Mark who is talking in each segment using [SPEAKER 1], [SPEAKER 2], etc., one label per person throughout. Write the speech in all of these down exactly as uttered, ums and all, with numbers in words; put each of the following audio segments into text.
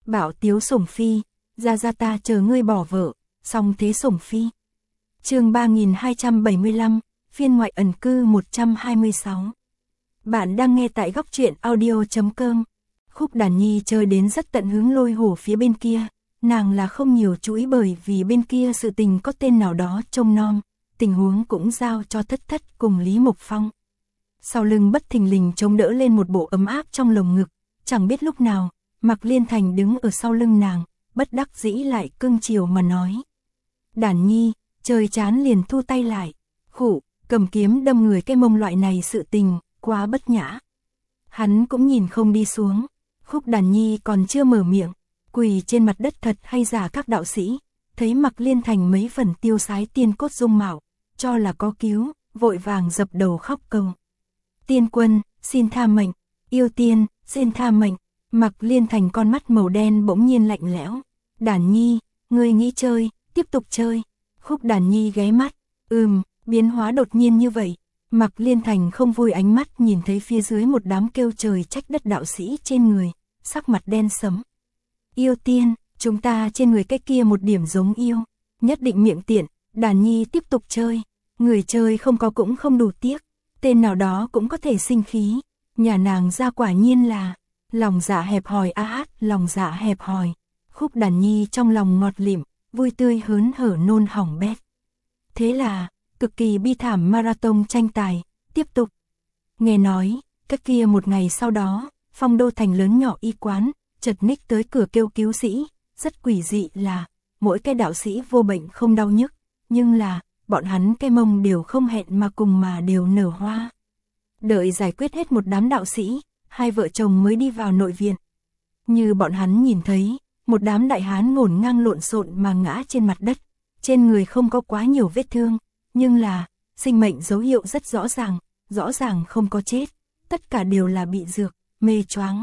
[SPEAKER 1] Bảo tiếu sủng phi, ra ra ta chờ ngươi bỏ vợ, song thế sủng phi. Chương ba nghìn hai trăm bảy mươi lăm, phiên ngoại ẩn cư một trăm hai mươi sáu. Bạn đang nghe tại góc truyện audio chấm com. Khúc Đàn Nhi chơi đến rất tận hứng Lôi Hổ phía bên kia, nàng là không nhiều chú ý bởi vì bên kia sự tình có tên nào đó trông nom, tình huống cũng giao cho Thất Thất cùng Lý Mộc Phong. Sau lưng bất thình lình chống đỡ lên một bộ ấm áp trong lồng ngực, chẳng biết lúc nào, Mạc Liên Thành đứng ở sau lưng nàng, bất đắc dĩ lại cưng chiều mà nói. Đàn Nhi, chơi chán liền thu tay lại, khụ, cầm kiếm đâm người cái mông loại này sự tình, quá bất nhã. Hắn cũng nhìn không đi xuống, Khúc Đàn Nhi còn chưa mở miệng, quỳ trên mặt đất thật hay giả các đạo sĩ, thấy Mạc Liên Thành mấy phần tiêu sái tiên cốt dung mạo, cho là có cứu, vội vàng dập đầu khóc cầu. Tiên quân, xin tha mệnh, yêu tiên, xin tha mệnh. Mạc Liên Thành con mắt màu đen bỗng nhiên lạnh lẽo. Đàn Nhi, ngươi nghĩ chơi, tiếp tục chơi. Khúc Đàn Nhi ghé mắt, ừm, biến hóa đột nhiên như vậy. Mạc Liên Thành không vui ánh mắt nhìn thấy phía dưới một đám kêu trời trách đất đạo sĩ trên người, sắc mặt đen sẫm. Yêu tiên, chúng ta trên người cái kia một điểm giống yêu, nhất định miệng tiện. Đàn Nhi tiếp tục chơi, người chơi không có cũng không đủ tiếc, tên nào đó cũng có thể sinh khí. Nhà nàng ra quả nhiên là lòng dạ hẹp hòi a hát, lòng dạ hẹp hòi. Khúc Đàn Nhi trong lòng ngọt lịm, vui tươi hớn hở nôn hỏng bét. Thế là, cực kỳ bi thảm marathon tranh tài, tiếp tục. Nghe nói, các kia một ngày sau đó, Phong Đô thành lớn nhỏ y quán, chợt ních tới cửa kêu cứu sĩ, rất quỷ dị là, mỗi cái đạo sĩ vô bệnh không đau nhức, nhưng là, bọn hắn cái mông đều không hẹn mà cùng mà đều nở hoa. Đợi giải quyết hết một đám đạo sĩ, hai vợ chồng mới đi vào nội viện. Như bọn hắn nhìn thấy, một đám đại hán ngổn ngang lộn xộn mà ngã trên mặt đất, trên người không có quá nhiều vết thương, nhưng là, sinh mệnh dấu hiệu rất rõ ràng, rõ ràng không có chết, tất cả đều là bị dược, mê choáng.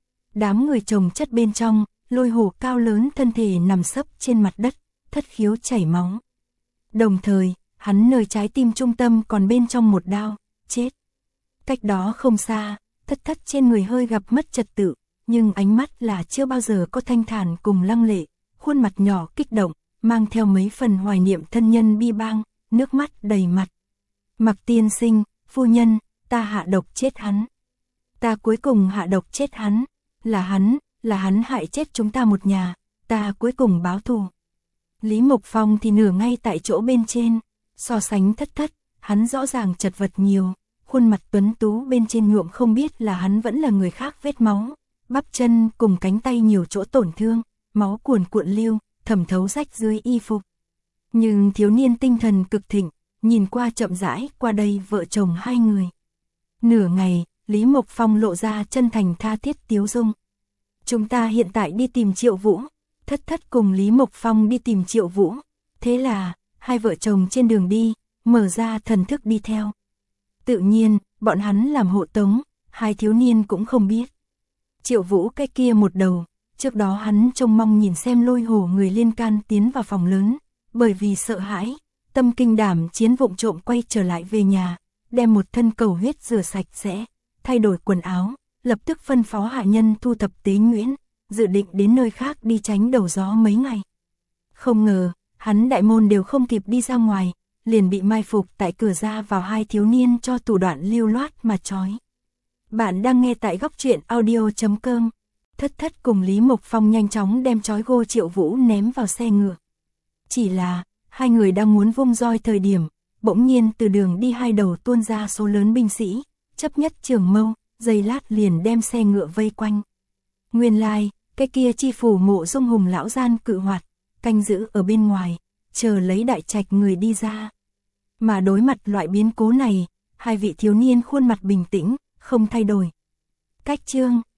[SPEAKER 1] Đám người chồng chất bên trong, Lôi Hổ cao lớn thân thể nằm sấp trên mặt đất, thất khiếu chảy máu. Đồng thời, hắn nơi trái tim trung tâm còn bên trong một đao, chết. Cách đó không xa, Thất Thất trên người hơi gặp mất trật tự, nhưng ánh mắt là chưa bao giờ có thanh thản cùng lăng lệ, khuôn mặt nhỏ kích động, mang theo mấy phần hoài niệm thân nhân bi bang, nước mắt đầy mặt. Mạc tiên sinh, phu nhân, ta hạ độc chết hắn. Ta cuối cùng hạ độc chết hắn, là hắn, là hắn hại chết chúng ta một nhà, ta cuối cùng báo thù. Lý Mộc Phong thì nửa ngay tại chỗ bên trên, so sánh Thất Thất, hắn rõ ràng chật vật nhiều, khuôn mặt tuấn tú bên trên nhuộm không biết là hắn vẫn là người khác vết máu, bắp chân cùng cánh tay nhiều chỗ tổn thương, máu cuồn cuộn lưu, thẩm thấu rách dưới y phục. Nhưng thiếu niên tinh thần cực thịnh, nhìn qua chậm rãi qua đây vợ chồng hai người. Nửa ngày, Lý Mộc Phong lộ ra chân thành tha thiết tiếu dung. Chúng ta hiện tại đi tìm Triệu Vũ. Thất Thất cùng Lý Mộc Phong đi tìm Triệu Vũ. Thế là, hai vợ chồng trên đường đi, mở ra thần thức đi theo. Tự nhiên, bọn hắn làm hộ tống, hai thiếu niên cũng không biết. Triệu Vũ cái kia một đầu, trước đó hắn trông mong nhìn xem Lôi Hổ người liên can tiến vào phòng lớn, bởi vì sợ hãi, tâm kinh đảm chiến vụng trộm quay trở lại về nhà, đem một thân cầu huyết rửa sạch sẽ, thay đổi quần áo, lập tức phân phó hạ nhân thu thập tế nhuyễn, dự định đến nơi khác đi tránh đầu gió mấy ngày. Không ngờ, hắn đại môn đều không kịp đi ra ngoài, liền bị mai phục tại cửa ra vào hai thiếu niên cho thủ đoạn lưu loát mà trói. Bạn đang nghe tại góc truyện audio chấm com. Thất Thất cùng Lý Mộc Phong nhanh chóng đem trói gô Triệu Vũ ném vào xe ngựa. Chỉ là, hai người đang muốn vung roi thời điểm, bỗng nhiên từ đường đi hai đầu tuôn ra số lớn binh sĩ, chấp nhất trường mâu, giây lát liền đem xe ngựa vây quanh. Nguyên lai, cái kia chi phủ Mộ Dung Hùng lão gian cự hoạt, canh giữ ở bên ngoài, chờ lấy đại trạch người đi ra. Mà đối mặt loại biến cố này, hai vị thiếu niên khuôn mặt bình tĩnh, không thay đổi. Cách chương